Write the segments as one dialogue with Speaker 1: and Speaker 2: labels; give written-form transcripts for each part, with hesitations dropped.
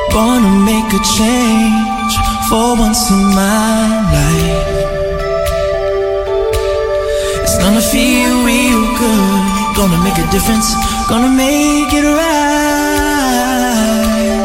Speaker 1: Gonna make a change for once in my life. It's gonna feel real good. Gonna make a difference. Gonna make it right.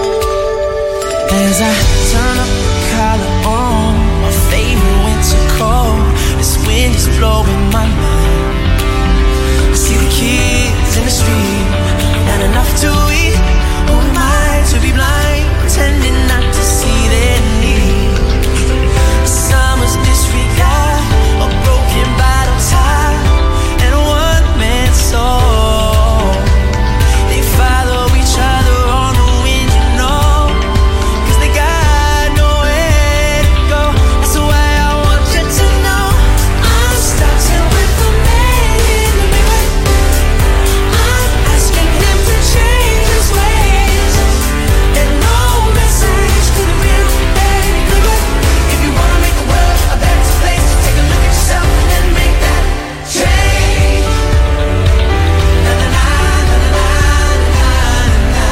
Speaker 1: As I turn up the collar on my favorite winter coat, this wind is blowing my mind. I see the kids in the street, not enough to eat. Who am I to be blind, pretending not to see their need? A summer's disregard, a broken bottle tie, and a one-man soul. They follow each other on the wind, you know, 'cause they got nowhere to go. That's why I want you to know I'm starting with the man in the mirror. I'm asking him to change his ways, and no message could have been any clearer. If you wanna make the world a better place, take a look at yourself and make that change. Na na na na na na na.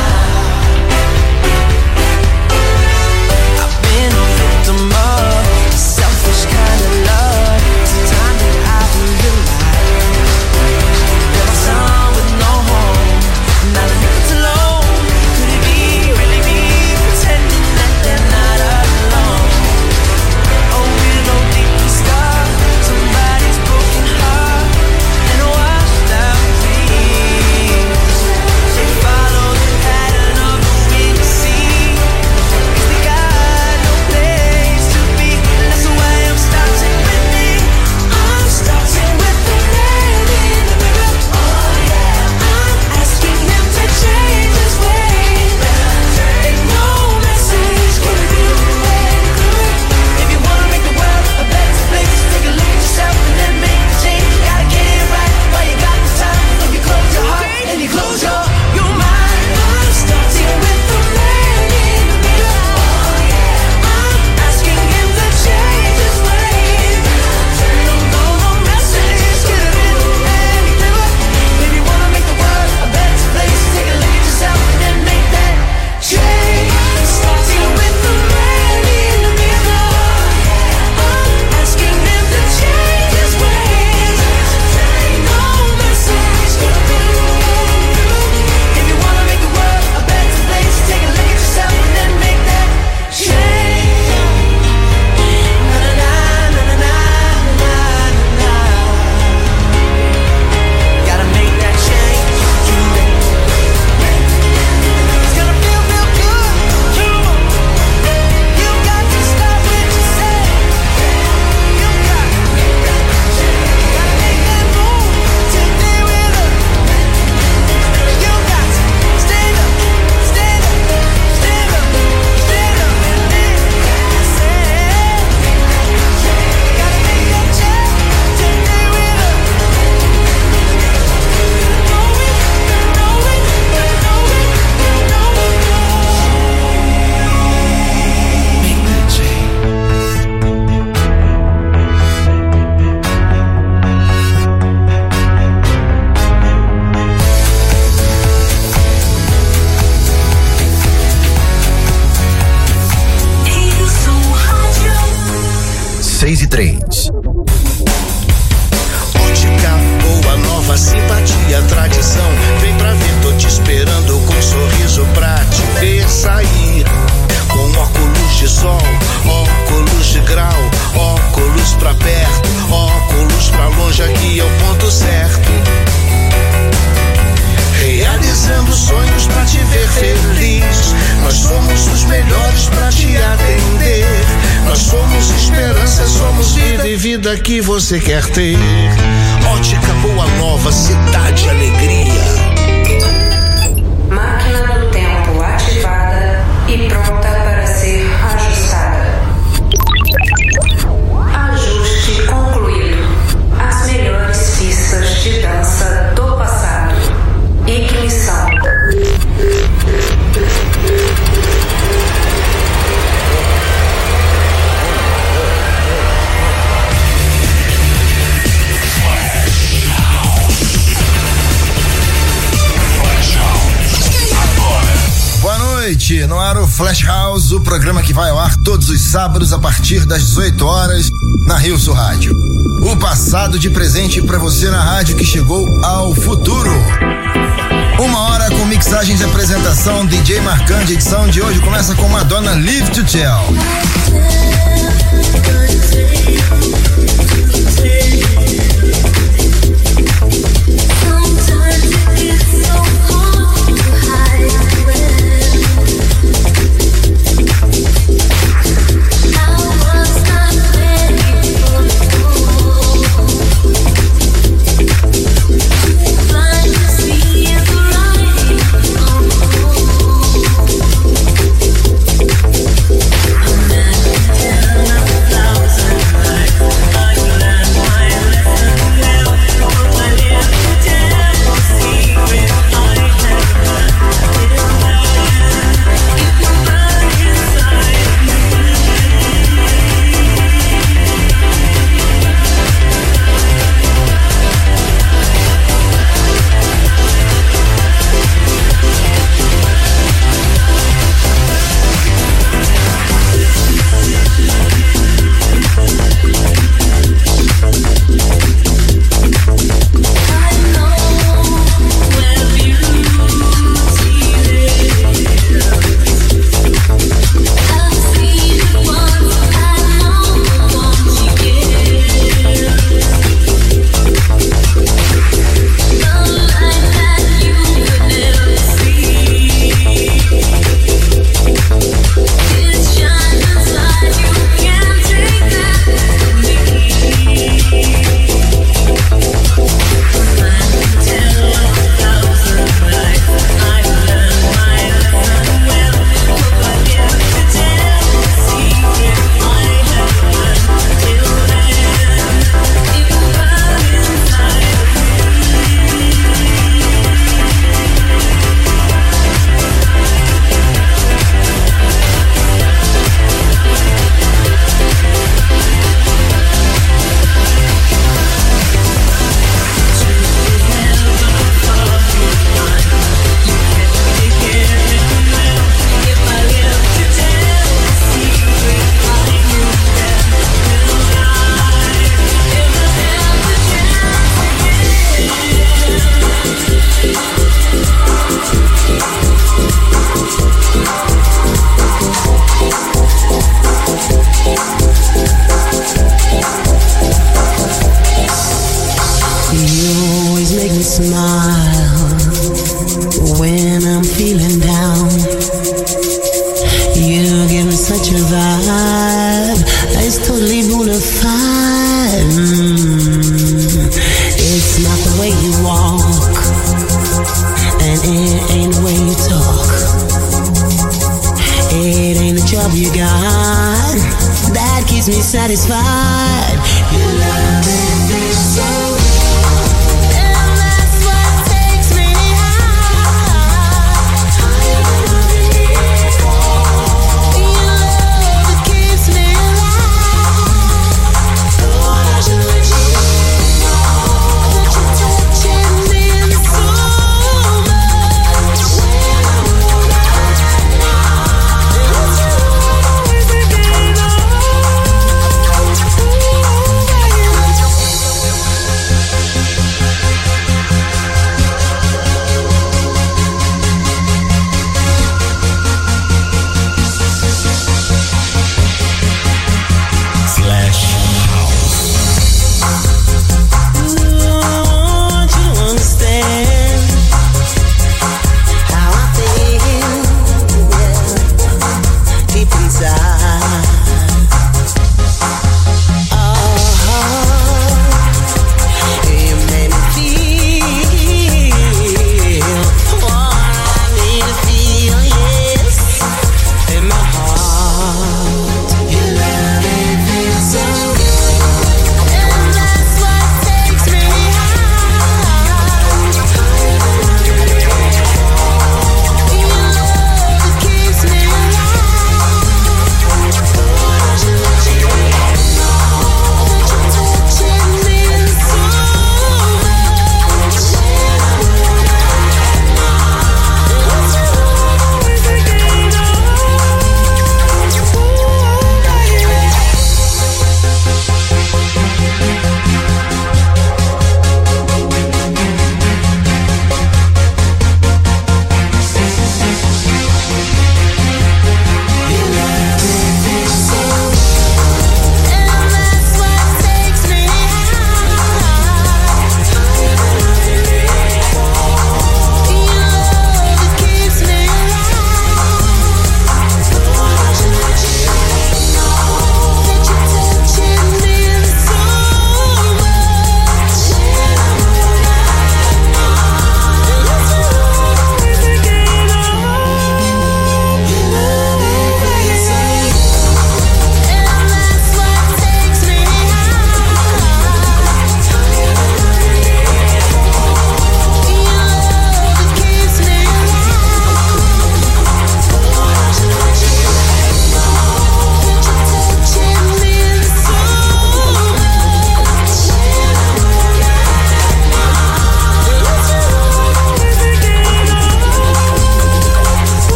Speaker 1: I've been a victim of selfish kind of love. It's a time that I realize there's a son with no home, not a nickel alone. Could it be really me pretending that they're not alone? Oh, we're no deeply scarred, somebody's broken heart and washed out dreams. They follow the pattern of the wind to sea, 'cause they got no place to be. That's why I'm starting with me. I'm starting with the man in the mirror. Oh yeah, I'm asking him to change his ways, and no message could have been any clearer. If you wanna make the world a better place, take a look at yourself and then make the change. You gotta get it right while you got the time. If you close your heart and you close your mind, I'm starting with the man in the mirror. Oh yeah, I'm asking him to change his ways. No message could have been any clearer. If you wanna make the world a better place, take a look at yourself and then make that change. Starting with the man in the mirror. I'm asking him to change his ways. No message could have been any clearer. If you wanna make the world a better place, take a look at yourself and then make that change. Na na na na na na na na. Gotta make that change today. It's gonna feel real good. You got to stop what you say. You got to make that change. Gotta make that move today with her. You got to stand up, stand up, stand up, stand up and live. Say, gotta make that change today with her. Make that change.
Speaker 2: Seis e 3.
Speaker 3: Ótica boa, nova simpatia, tradição. Vem pra ver, tô te esperando com um sorriso pra te ver sair. Com óculos de sol, óculos de grau, óculos pra perto, óculos pra longe, aqui é o ponto certo. Realizando sonhos pra te ver feliz. Nós somos os melhores pra te atender. Nós somos esperança, somos vida e vida que você quer ter. Ótica Boa Nova, cidade alegria.
Speaker 4: Máquina do tempo ativada e pronta para ser ajustada. Ajuste concluído. As melhores pistas de dança do passado. Ignição.
Speaker 2: noite, no ar o Flash House, o programa que vai ao ar todos os sábados a partir das 18 horas na Rio Sul Rádio. O passado de presente pra você na rádio que chegou ao futuro. 1 hora com mixagens e apresentação, DJ Marcante. A edição de hoje começa com Madonna Live to Tell.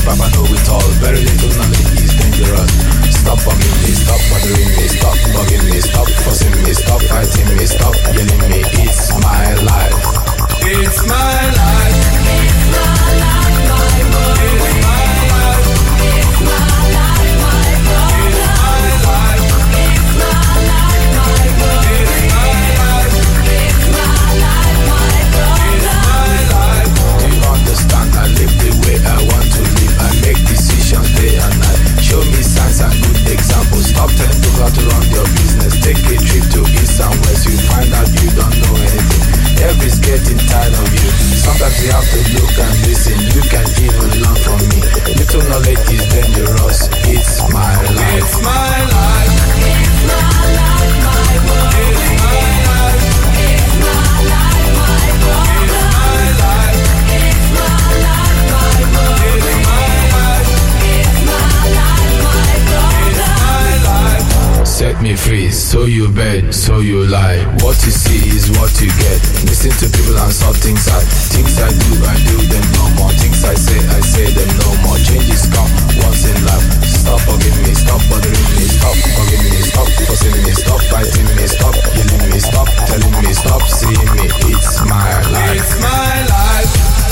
Speaker 5: Papa know it all. Very little knowledge is dangerous. Stop bugging me, stop bothering me, stop bugging me, stop fussing me, stop fighting me, stop yelling me. It's my life. It's my life. It's my life, my world. It's my life. It's my life, my world. It's my life. It's my life, my world. It's my life. It's my life, my world. It's my life. Do you understand? I live the way I want to live. I make decisions day and night. Show me signs and good examples. Stop telling people how to run your business. Take a trip to east and west. You find out you don't know anything. Everybody's getting tired of you. Sometimes you have to look and listen. You can even learn from me. Little knowledge is dangerous. It's my life. It's my life. It's my life, my world. It's my life. It's my life, my world. It's my life. It's my life, my world. It's my life. It's my life, my world. It's my life. Set me free, so you bet, so you lie. What you see is what you get. Listen to people and sort things out. Things I do them no more. Things I say them no more. Changes come once in life. Stop bugging me, stop bothering me, stop bugging me, stop fussing me, stop fighting me, stop yelling me, stop telling me, stop seeing me. It's my life. It's my life.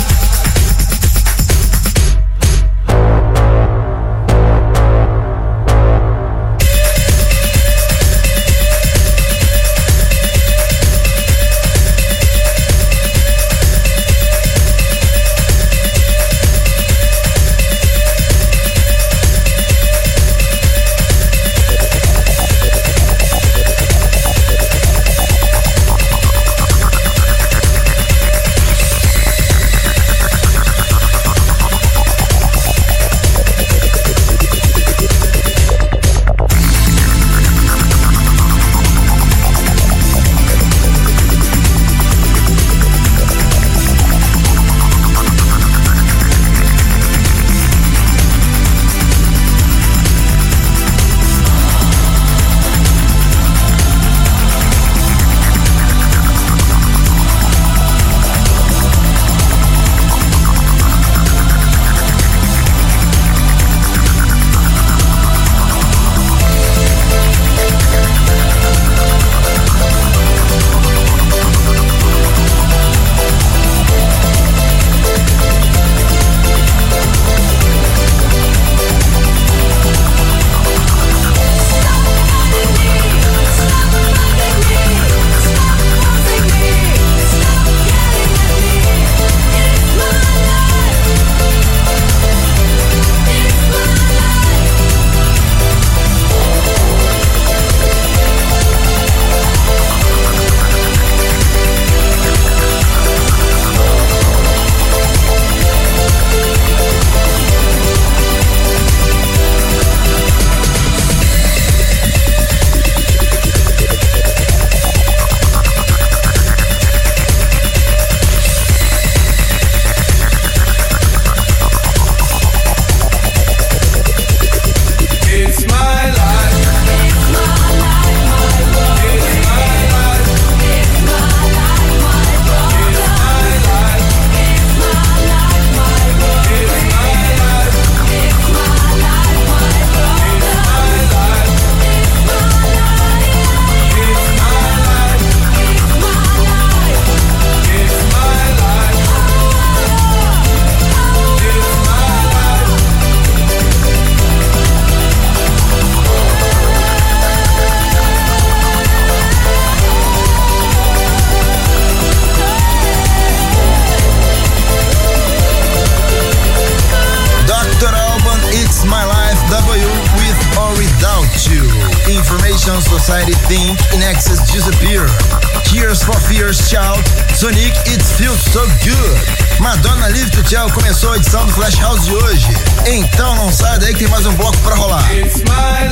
Speaker 2: Society Think, In Excess Disappear, Tears for Fears Shout, Sonic It Feels So Good. Madonna Live to Tell começou a edição do Flash House de hoje. Então não sai daí que tem mais um bloco pra rolar.
Speaker 1: It's my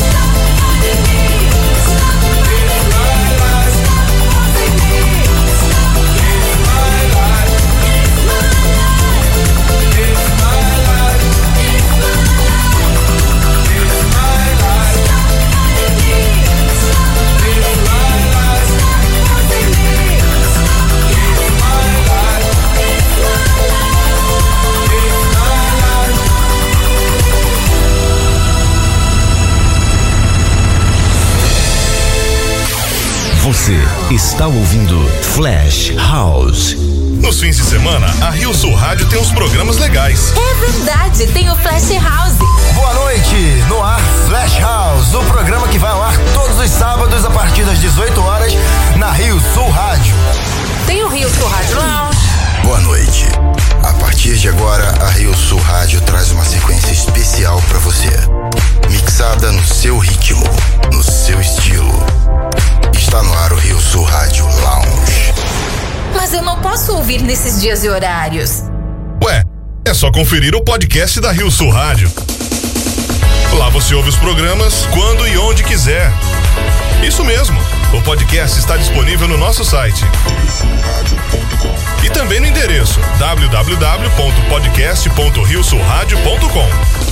Speaker 1: life.
Speaker 6: está ouvindo Flash House.
Speaker 7: Nos fins de semana, a Rio Sul Rádio tem uns programas legais.
Speaker 8: É verdade, tem o Flash House.
Speaker 2: Boa noite, no ar Flash House, o programa que vai ao ar todos os sábados a partir das 18 horas na Rio Sul Rádio.
Speaker 8: Tem o Rio Sul Rádio Lounge.
Speaker 2: Boa noite. A partir de agora, a Rio Sul Rádio traz uma sequência especial pra você. Mixada no seu ritmo, no seu estilo. Está no ar o Rio Sul Rádio Lounge.
Speaker 8: Mas eu não posso ouvir nesses dias e horários.
Speaker 7: Ué, é só conferir o podcast da Rio Sul Rádio. Lá você ouve os programas quando e onde quiser. Isso mesmo, o podcast está disponível no nosso site. E também no endereço www.podcast.riosulradio.com.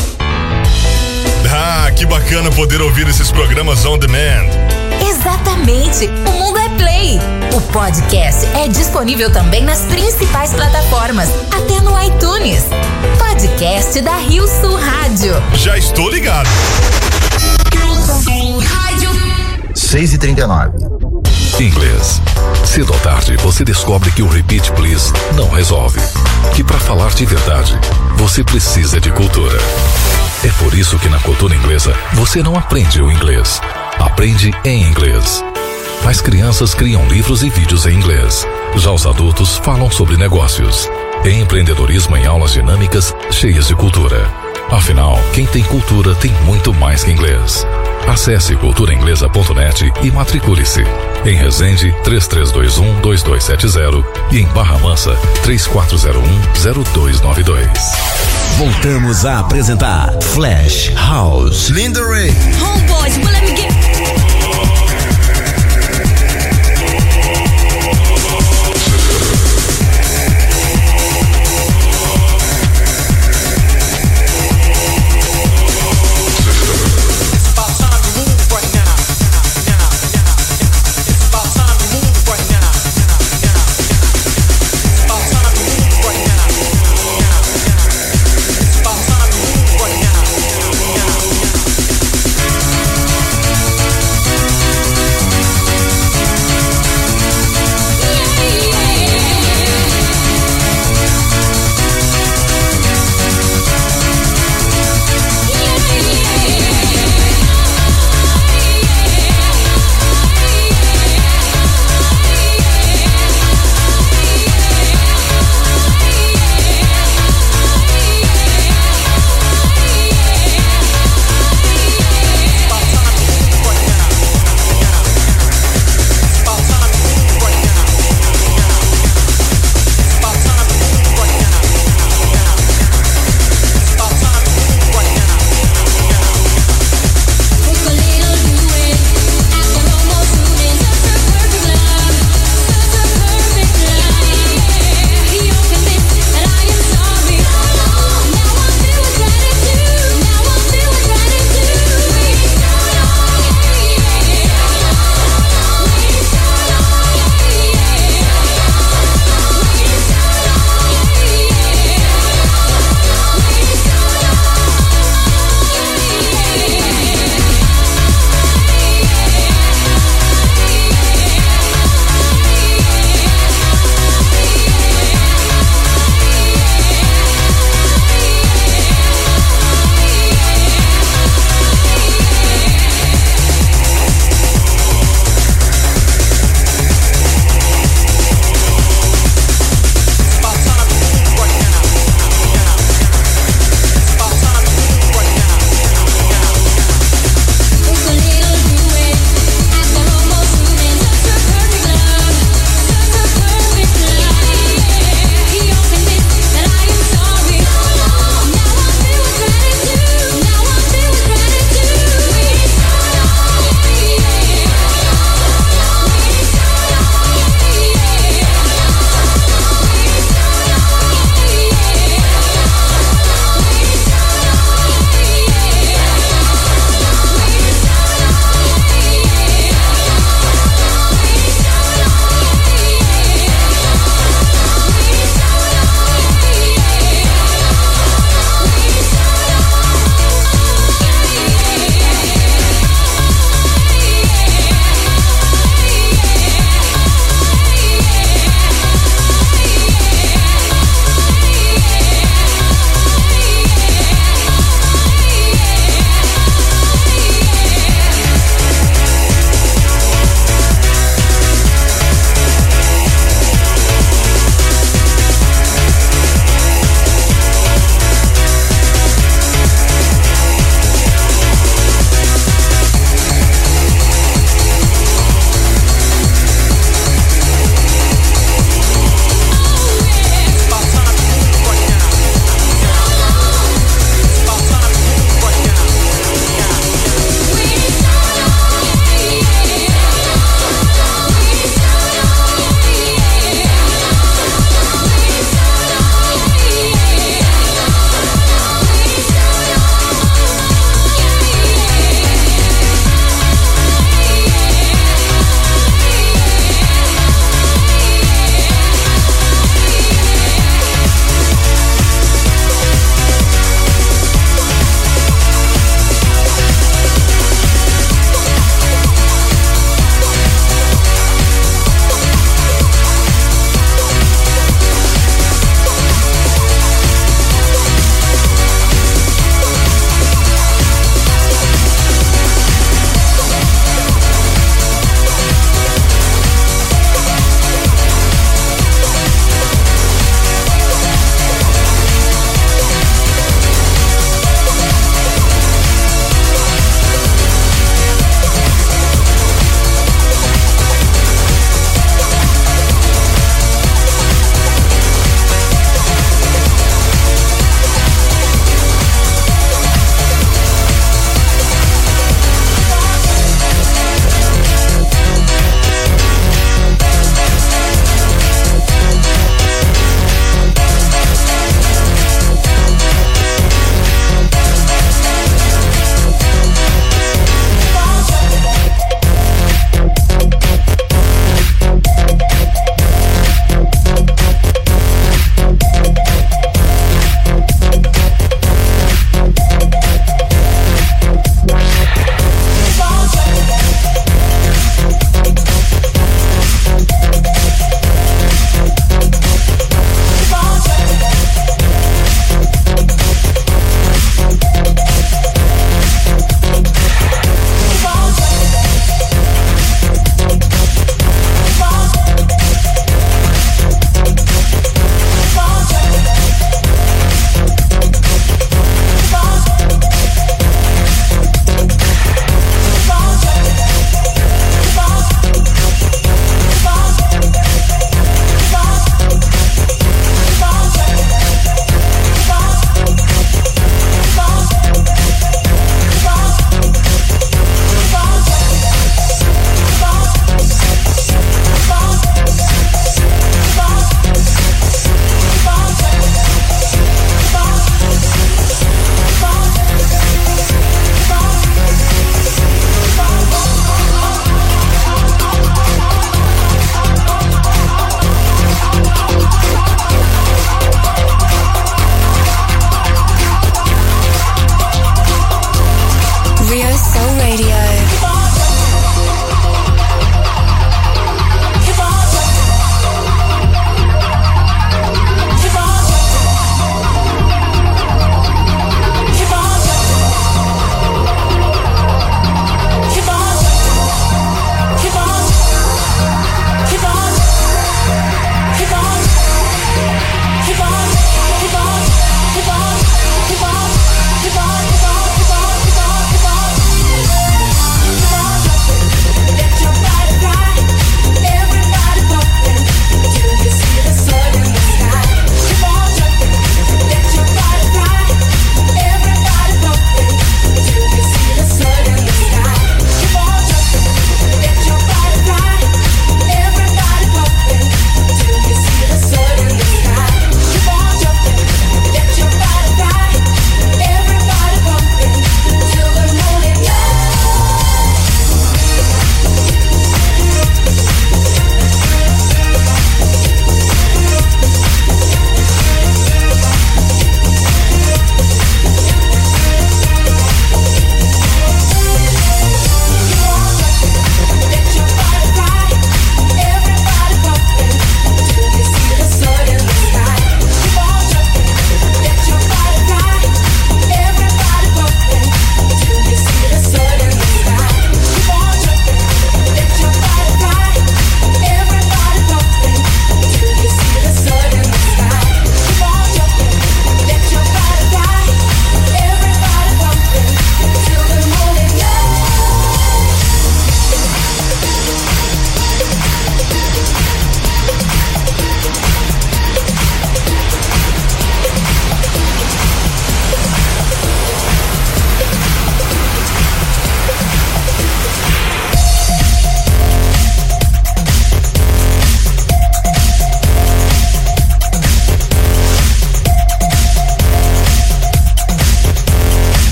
Speaker 7: Ah, que bacana poder ouvir esses programas on demand.
Speaker 8: Exatamente, o mundo é play. O podcast é disponível também nas principais plataformas, até no iTunes. Podcast da Rio Sul Rádio.
Speaker 7: Já estou ligado.
Speaker 8: Rio Sul Rádio.
Speaker 2: 6h39.
Speaker 9: Inglês. Cedo ou tarde você descobre que o Repeat Please não resolve. Que para falar de verdade, você precisa de cultura. É por isso que na cultura inglesa você não aprende o inglês. Aprende em inglês. As crianças criam livros e vídeos em inglês. Já os adultos falam sobre negócios. Tem empreendedorismo em aulas dinâmicas cheias de cultura. Afinal, quem tem cultura tem muito mais que inglês. Acesse culturainglesa.net e matricule-se. Em Resende, 3321-2270 e em Barra Mansa, 3401-0292.
Speaker 6: Voltamos a apresentar Flash House.
Speaker 2: Linda Ray.
Speaker 8: Homeboys, well, let me get...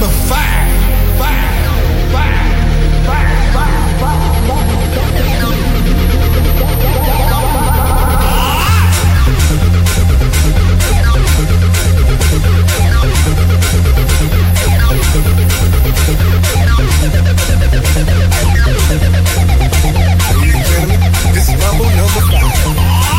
Speaker 10: number 5. This is Mambo number 5.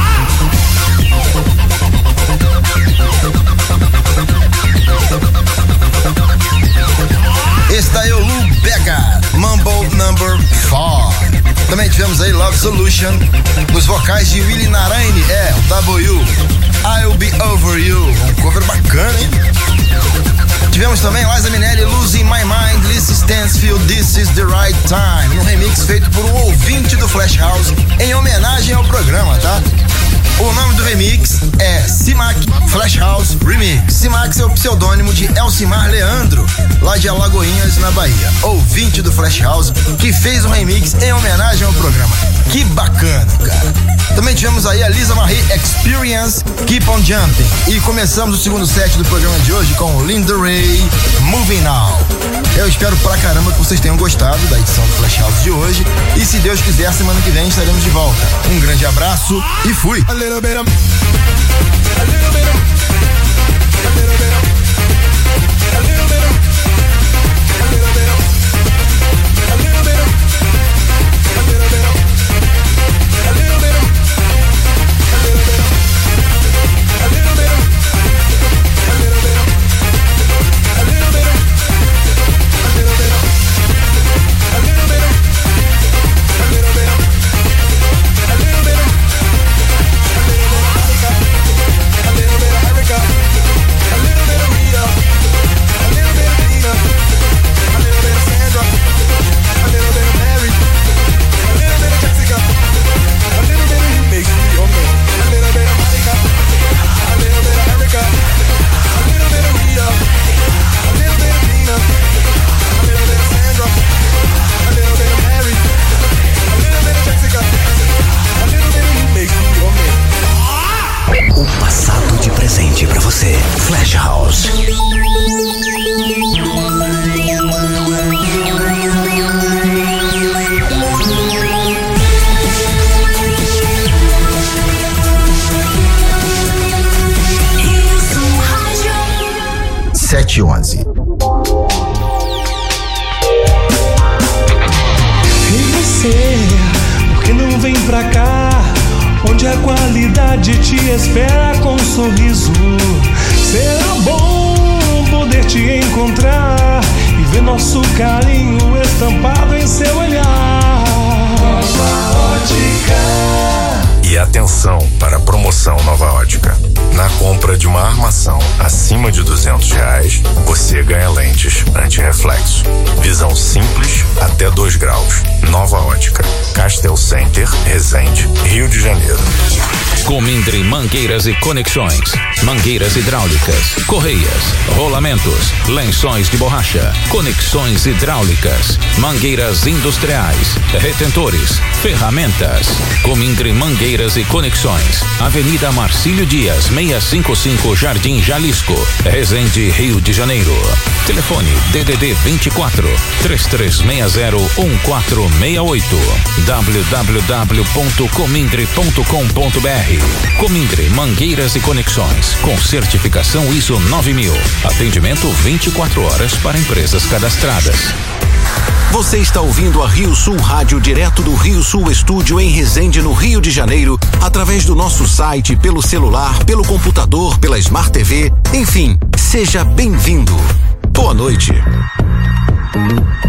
Speaker 2: Esse daí é o Lou Bega, Mumble Number 4. Também tivemos aí Love Solution, nos vocais de Willie Naraine, o W, I'll Be Over You, um cover bacana, hein? Tivemos também Liza Minnelli, Losing My Mind, Lizzy Stansfield, This Is The Right Time, um remix feito por um ouvinte do Flash House em homenagem ao programa, tá? O nome do remix é Simac Flash House Remix. Simac é o pseudônimo de Elcimar Leandro, lá de Alagoinhas, na Bahia. Ouvinte do Flash House, que fez um remix em homenagem ao programa. Que bacana, cara. Também tivemos aí a Lisa Marie Experience, Keep On Jumping. E começamos o segundo set do programa de hoje com Linda Ray, Moving Now. Eu espero pra caramba que vocês tenham gostado da edição do Flash House de hoje. E se Deus quiser, semana que vem estaremos de volta. Um grande abraço e fui!
Speaker 6: Passado de presente pra você. Flash House.
Speaker 2: Sete e 11.
Speaker 11: E você, por que não vem pra cá? Onde a qualidade te espera com um sorriso. Será bom poder te encontrar e ver nosso carinho estampado em seu olhar. Nova Ótica.
Speaker 12: E atenção para a promoção Nova Ótica. Na compra de uma armação acima de R$200, você ganha lentes anti-reflexo. Visão simples até 2 graus. Nova Ótica. Castel Center, Resende, Rio de Janeiro.
Speaker 13: Comindre Mangueiras e Conexões. Mangueiras hidráulicas, correias, rolamentos, lençóis de borracha, conexões hidráulicas, mangueiras industriais, retentores, ferramentas. Comindre Mangueiras e Conexões. Avenida Marcílio Dias, 655, Jardim Jalisco, Resende, Rio de Janeiro. Telefone DDD 24 3360 1468. www.comindre.com.br. Comindre Mangueiras e Conexões, com certificação ISO 9000. Atendimento 24 horas para empresas cadastradas.
Speaker 6: Você está ouvindo a Rio Sul Rádio direto do Rio Sul Estúdio em Resende, no Rio de Janeiro, através do nosso site, pelo celular, pelo computador, pela Smart TV, enfim, seja bem-vindo. Boa noite.